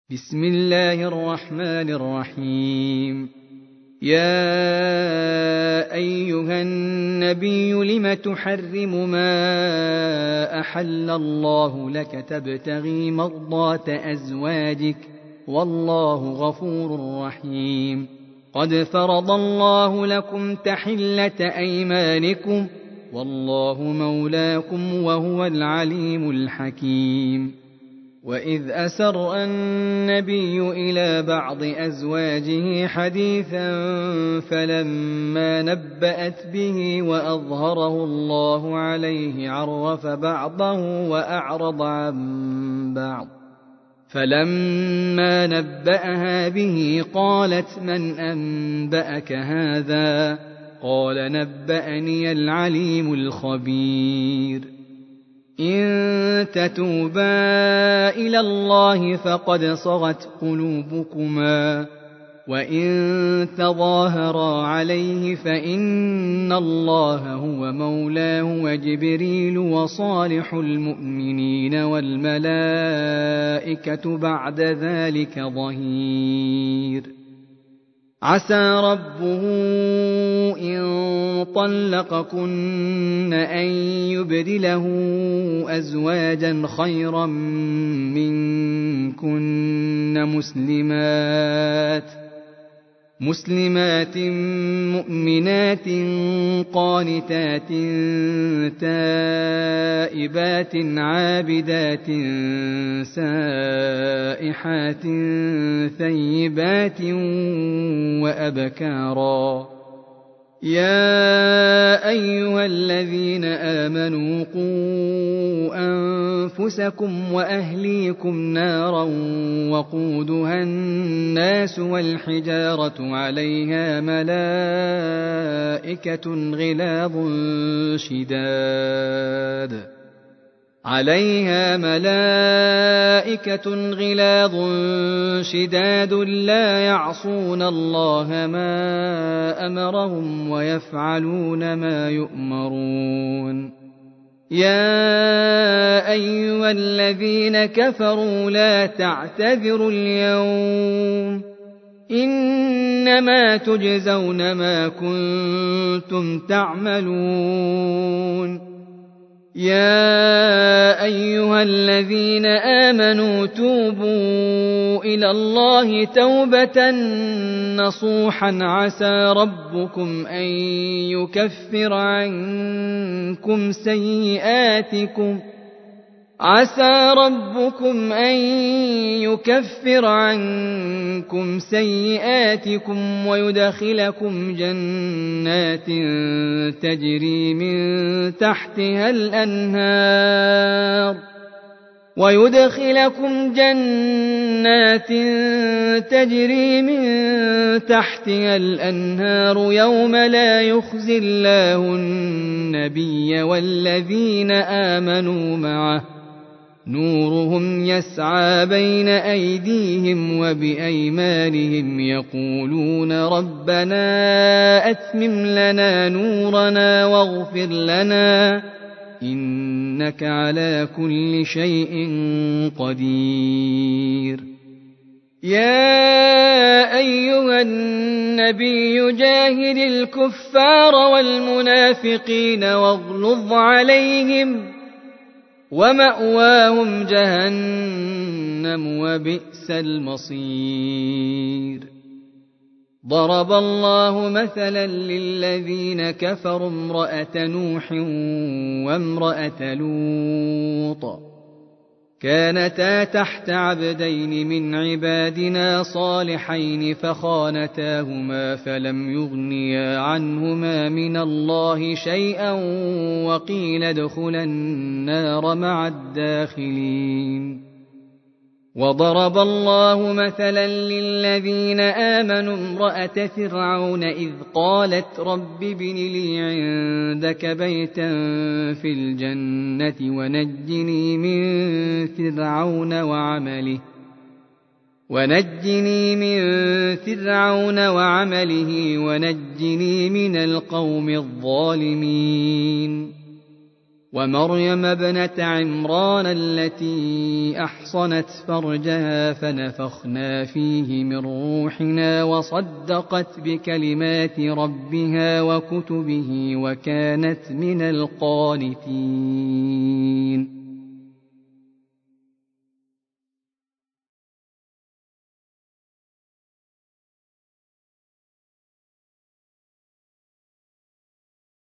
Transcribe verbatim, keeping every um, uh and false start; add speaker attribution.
Speaker 1: بسم الله الرحمن الرحيم. يا أيها النبي لم تحرم ما أحل الله لك تبتغي مرضات أزواجك والله غفور رحيم. قد فرض الله لكم تحلة أيمانكم والله مولاكم وهو العليم الحكيم. وإذ أسر النبي إلى بعض أزواجه حديثا فلما نبأت به وأظهره الله عليه عرف بعضه وأعرض عن بعض، فلما نبأها به قالت من أنبأك هذا؟ قال نبأني العليم الخبير. إن تتوبا إلى الله فقد صغت قلوبكما وإن تظاهرا عليه فإن الله هو مولاه وجبريل وصالح المؤمنين والملائكة بعد ذلك ظهير. عسى ربه إن طلقكن أن يبدله أزواجا خيرا منكن مسلمات مسلمات مؤمنات قانتات تائبات عابدات سائحات ثيبات وأبكارا. يا أيها الذين آمنوا قوا أنفسكم وأهليكم نارا وقودها الناس والحجارة عليها ملائكة غلاظ شداد عليها ملائكة غلاظ شداد لا يعصون الله ما أمرهم ويفعلون ما يؤمرون. يا أيها الذين كفروا لا تعتذروا اليوم إنما تجزون ما كنتم تعملون. يا أيها الذين آمنوا توبوا إلى الله توبة نصوحا عسى ربكم أن يكفر عنكم سيئاتكم عسى ربكم أن يكفر عنكم سيئاتكم ويدخلكم جنات تجري من تحتها الأنهار ويدخلكم جنات تجري من تحتها الأنهار يوم لا يخزي الله النبي والذين آمنوا معه نورهم يسعى بين أيديهم وبأيمانهم يقولون ربنا أتمم لنا نورنا واغفر لنا إنك على كل شيء قدير. يا أيها النبي جاهد الكفار والمنافقين واغلظ عليهم ومأواهم جهنم وبئس المصير. ضرب الله مثلا للذين كفروا امرأة نوح وامرأة لوط كانتا تحت عبدين من عبادنا صالحين فخانتاهما فلم يغنيا عنهما من الله شيئا وقيل ادخلا النار مع الداخلين. وضرب الله مثلا للذين آمنوا امرأة فرعون إذ قالت رب ابن لي عندك بيتا في الجنة ونجني من فرعون وعمله ونجني من فرعون وعمله ونجني من القوم الظالمين. ومريم ابنة عمران التي أحصنت فرجها فنفخنا فيه من روحنا وصدقت بكلمات ربها وكتبه وكانت من القانتين